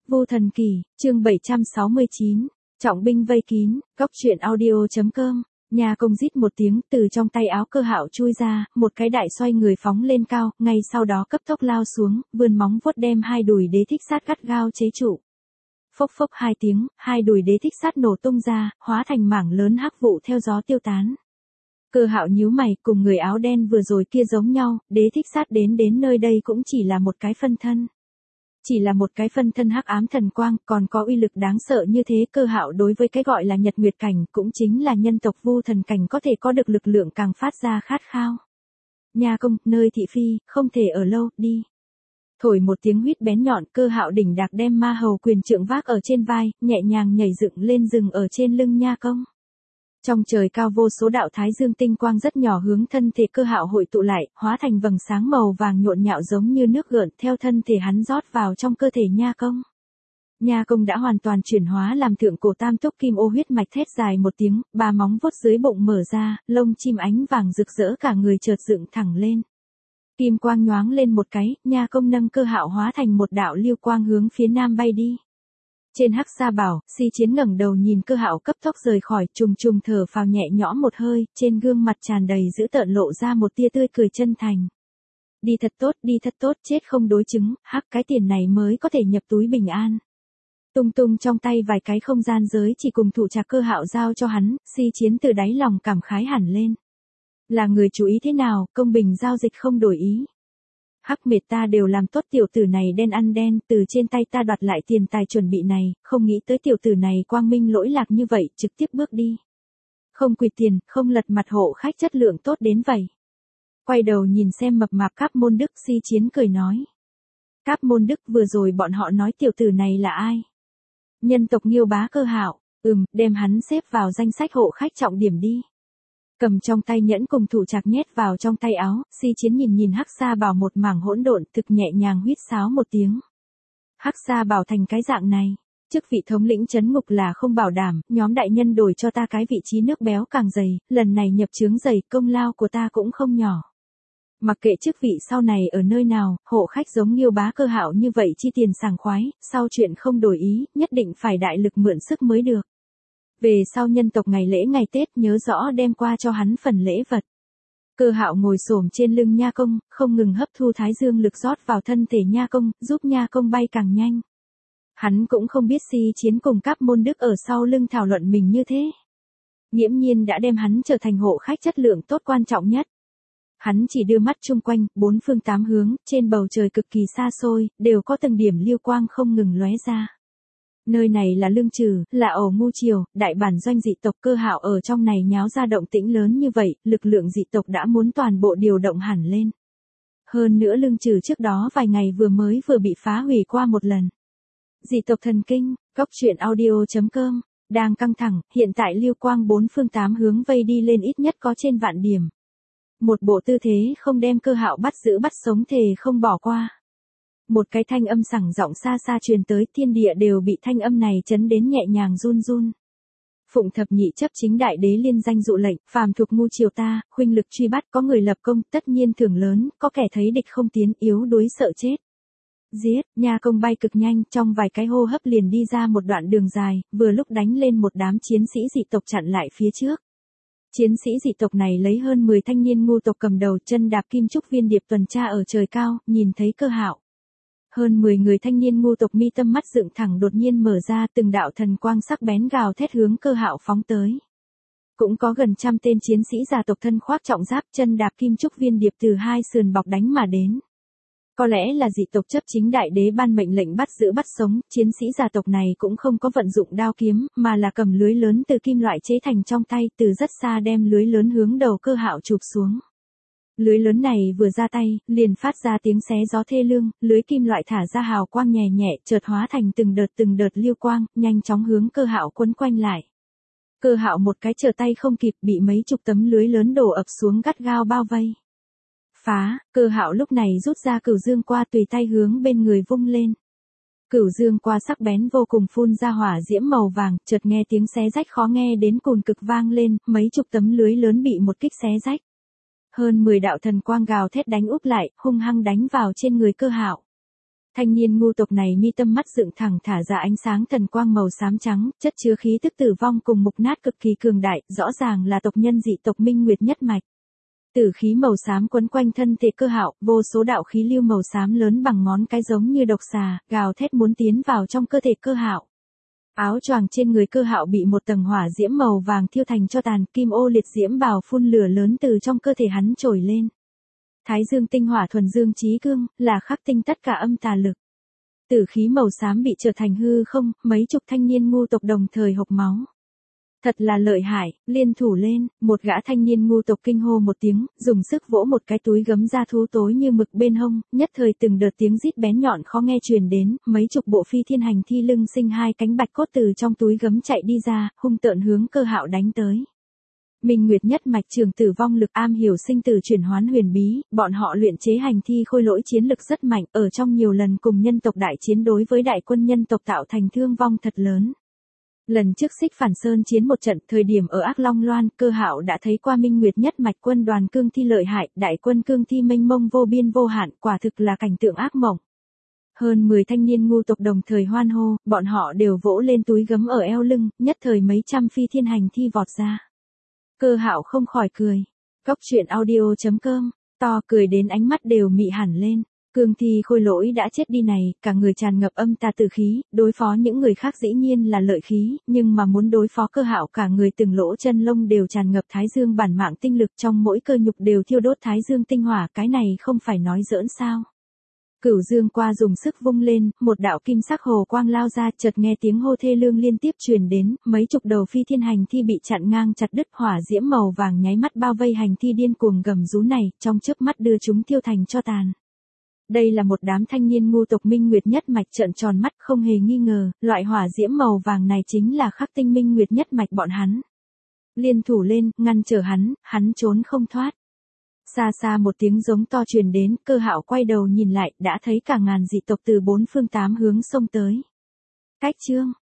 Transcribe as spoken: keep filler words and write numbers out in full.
Vô Thần Kỳ, chương bảy trăm sáu mươi chín, trọng binh vây kín, góc truyện audio.com, nhà công rít một tiếng từ trong tay áo Cơ Hạo chui ra, một cái đại xoay người phóng lên cao, ngay sau đó cấp tốc lao xuống, vươn móng vuốt đem hai đùi đế thích sát gắt gao chế trụ. Phốc phốc hai tiếng, hai đùi đế thích sát nổ tung ra, hóa thành mảng lớn hắc vụ theo gió tiêu tán. Cơ Hạo nhíu mày, cùng người áo đen vừa rồi kia giống nhau, đế thích sát đến đến nơi đây cũng chỉ là một cái phân thân. Chỉ là một cái phân thân hắc ám thần quang, còn có uy lực đáng sợ như thế. Cơ Hạo đối với cái gọi là nhật nguyệt cảnh, cũng chính là nhân tộc vô thần cảnh có thể có được lực lượng càng phát ra khát khao. Nha công, nơi thị phi, không thể ở lâu, đi. Thổi một tiếng huýt bén nhọn, Cơ Hạo đỉnh đạc đem ma hầu quyền trượng vác ở trên vai, nhẹ nhàng nhảy dựng lên rừng ở trên lưng nha công. Trong trời cao vô số đạo thái dương tinh quang rất nhỏ hướng thân thể Cơ Hạo hội tụ lại, hóa thành vầng sáng màu vàng nhộn nhạo giống như nước gợn, theo thân thể hắn rót vào trong cơ thể nha công. Nha công đã hoàn toàn chuyển hóa làm thượng cổ tam túc kim ô huyết mạch, thét dài một tiếng, ba móng vuốt dưới bụng mở ra, lông chim ánh vàng rực rỡ cả người chợt dựng thẳng lên. Kim quang nhoáng lên một cái, nha công nâng Cơ Hạo hóa thành một đạo lưu quang hướng phía nam bay đi. Trên hắc sa bảo, Si Chiến ngẩng đầu nhìn Cơ Hạo cấp tốc rời khỏi, trùng trùng thở phào nhẹ nhõm một hơi, trên gương mặt tràn đầy dữ tợn lộ ra một tia tươi cười chân thành. Đi thật tốt, đi thật tốt, chết không đối chứng, hắc cái tiền này mới có thể nhập túi bình an. Tung tung trong tay vài cái không gian giới chỉ cùng thủ trạc Cơ Hạo giao cho hắn, Si Chiến từ đáy lòng cảm khái hẳn lên. Là người chú ý thế nào, công bình giao dịch không đổi ý. Hắc mệt ta đều làm tốt, tiểu tử này đen ăn đen, từ trên tay ta đoạt lại tiền tài chuẩn bị này, không nghĩ tới tiểu tử này quang minh lỗi lạc như vậy, trực tiếp bước đi. Không quỵt tiền, không lật mặt hộ khách chất lượng tốt đến vậy. Quay đầu nhìn xem mập mạp Cáp Môn Đức, Si Chiến cười nói. Cáp Môn Đức, vừa rồi bọn họ nói tiểu tử này là ai? Nhân tộc Nghiêu bá Cơ Hạo, ừm, đem hắn xếp vào danh sách hộ khách trọng điểm đi. Cầm trong tay nhẫn cùng thủ trạc nhét vào trong tay áo, Si Chiến nhìn nhìn hắc sa bảo một mảng hỗn độn, thực nhẹ nhàng huýt sáo một tiếng. Hắc sa bảo thành cái dạng này, chức vị thống lĩnh trấn ngục là không bảo đảm, nhóm đại nhân đổi cho ta cái vị trí nước béo càng dày, lần này nhập chướng dày, công lao của ta cũng không nhỏ. Mặc kệ chức vị sau này ở nơi nào, hộ khách giống Nghiêu bá Cơ Hạo như vậy chi tiền sảng khoái, sau chuyện không đổi ý, nhất định phải đại lực mượn sức mới được. Về sau nhân tộc ngày lễ ngày Tết nhớ rõ đem qua cho hắn phần lễ vật. Cơ Hạo ngồi xổm trên lưng nha công, không ngừng hấp thu thái dương lực rót vào thân thể nha công, giúp nha công bay càng nhanh. Hắn cũng không biết Si Chiến cùng Cáp Môn Đức ở sau lưng thảo luận mình như thế. Nghiễm nhiên đã đem hắn trở thành hộ khách chất lượng tốt quan trọng nhất. Hắn chỉ đưa mắt chung quanh, bốn phương tám hướng, trên bầu trời cực kỳ xa xôi, đều có từng điểm lưu quang không ngừng lóe ra. Nơi này là Lương Trừ, là ổ Ngu Triều, đại bản doanh dị tộc. Cơ Hạo ở trong này nháo ra động tĩnh lớn như vậy, lực lượng dị tộc đã muốn toàn bộ điều động hẳn lên. Hơn nữa Lương Trừ trước đó vài ngày vừa mới vừa bị phá hủy qua một lần. Dị tộc thần kinh, góc truyện audio.com, đang căng thẳng, hiện tại lưu quang bốn phương tám hướng vây đi lên ít nhất có trên vạn điểm. Một bộ tư thế không đem Cơ Hạo bắt giữ bắt sống thề không bỏ qua. Một cái thanh âm sẳng giọng xa xa truyền tới, thiên địa đều bị thanh âm này chấn đến nhẹ nhàng run run. Phụng thập nhị chấp chính đại đế liên danh dụ lệnh, phàm thuộc Ngu Triều ta, khuynh lực truy bắt, có người lập công, tất nhiên thưởng lớn, có kẻ thấy địch không tiến, yếu đuối sợ chết. Giết, nha công bay cực nhanh, trong vài cái hô hấp liền đi ra một đoạn đường dài, vừa lúc đánh lên một đám chiến sĩ dị tộc chặn lại phía trước. Chiến sĩ dị tộc này lấy hơn mười thanh niên ngu tộc cầm đầu, chân đạp kim trúc viên điệp tuần tra ở trời cao, nhìn thấy Cơ Hạo. Hơn mười người thanh niên ngu tộc mi tâm mắt dựng thẳng đột nhiên mở ra, từng đạo thần quang sắc bén gào thét hướng Cơ Hạo phóng tới. Cũng có gần trăm tên chiến sĩ gia tộc thân khoác trọng giáp, chân đạp kim trúc viên điệp từ hai sườn bọc đánh mà đến. Có lẽ là dị tộc chấp chính đại đế ban mệnh lệnh bắt giữ bắt sống, chiến sĩ gia tộc này cũng không có vận dụng đao kiếm, mà là cầm lưới lớn từ kim loại chế thành trong tay, từ rất xa đem lưới lớn hướng đầu Cơ Hạo chụp xuống. Lưới lớn này vừa ra tay, liền phát ra tiếng xé gió thê lương, lưới kim loại thả ra hào quang nhẹ nhẹ, chợt hóa thành từng đợt từng đợt lưu quang, nhanh chóng hướng Cơ Hạo quấn quanh lại. Cơ Hạo một cái trở tay không kịp, bị mấy chục tấm lưới lớn đổ ập xuống gắt gao bao vây. Phá, Cơ Hạo lúc này rút ra cửu dương qua tùy tay hướng bên người vung lên. Cửu dương qua sắc bén vô cùng phun ra hỏa diễm màu vàng, chợt nghe tiếng xé rách khó nghe đến cùn cực vang lên, mấy chục tấm lưới lớn bị một kích xé rách. Hơn mười đạo thần quang gào thét đánh úp lại, hung hăng đánh vào trên người Cơ Hạo. Thanh niên ngu tộc này mi tâm mắt dựng thẳng thả ra ánh sáng thần quang màu xám trắng, chất chứa khí tức tử vong cùng mục nát cực kỳ cường đại, rõ ràng là tộc nhân dị tộc Minh Nguyệt nhất mạch. Tử khí màu xám quấn quanh thân thể Cơ Hạo, vô số đạo khí lưu màu xám lớn bằng ngón cái giống như độc xà, gào thét muốn tiến vào trong cơ thể Cơ Hạo. Áo choàng trên người Cơ Hạo bị một tầng hỏa diễm màu vàng thiêu thành cho tàn, kim ô liệt diễm bào phun lửa lớn từ trong cơ thể hắn trồi lên. Thái dương tinh hỏa thuần dương chí cương, là khắc tinh tất cả âm tà lực. Tử khí màu xám bị trở thành hư không, mấy chục thanh niên ngu tộc đồng thời hộc máu. Thật là lợi hại, liên thủ lên, một gã thanh niên ngu tộc kinh hô một tiếng, dùng sức vỗ một cái túi gấm da thú tối như mực bên hông, nhất thời từng đợt tiếng rít bén nhọn khó nghe truyền đến, mấy chục bộ phi thiên hành thi lưng sinh hai cánh bạch cốt từ trong túi gấm chạy đi ra, hung tợn hướng Cơ Hạo đánh tới. Minh Nguyệt nhất mạch trường tử vong lực am hiểu sinh tử chuyển hoán huyền bí, bọn họ luyện chế hành thi khôi lỗi chiến lực rất mạnh, ở trong nhiều lần cùng nhân tộc đại chiến đối với đại quân nhân tộc tạo thành thương vong thật lớn. Lần trước Xích Phản Sơn chiến một trận, thời điểm ở Ác Long Loan, Cơ Hạo đã thấy qua Minh Nguyệt nhất mạch quân đoàn cương thi lợi hại, đại quân cương thi mênh mông vô biên vô hạn, quả thực là cảnh tượng ác mộng. Hơn mười thanh niên ngu tộc đồng thời hoan hô, bọn họ đều vỗ lên túi gấm ở eo lưng, nhất thời mấy trăm phi thiên hành thi vọt ra. Cơ Hạo không khỏi cười. Góc truyện audio chấm com, to cười đến ánh mắt đều mị hẳn lên. Cương thi khôi lỗi đã chết đi này, cả người tràn ngập âm tà tử khí, đối phó những người khác dĩ nhiên là lợi khí, nhưng mà muốn đối phó Cơ Hạo cả người từng lỗ chân lông đều tràn ngập thái dương bản mạng tinh lực, trong mỗi cơ nhục đều thiêu đốt thái dương tinh hỏa, cái này không phải nói giỡn sao. Cửu dương qua dùng sức vung lên, một đạo kim sắc hồ quang lao ra, chợt nghe tiếng hô thê lương liên tiếp truyền đến, mấy chục đầu phi thiên hành thi bị chặn ngang chặt đứt, hỏa diễm màu vàng nháy mắt bao vây hành thi điên cuồng gầm rú này, trong chớp mắt đưa chúng thiêu thành cho tàn. Đây là một đám thanh niên ngu tộc Minh Nguyệt nhất mạch, trợn tròn mắt không hề nghi ngờ, loại hỏa diễm màu vàng này chính là khắc tinh Minh Nguyệt nhất mạch bọn hắn. Liên thủ lên, ngăn trở hắn, hắn trốn không thoát. Xa xa một tiếng giống to truyền đến, Cơ Hạo quay đầu nhìn lại, đã thấy cả ngàn dị tộc từ bốn phương tám hướng xông tới. Cách chương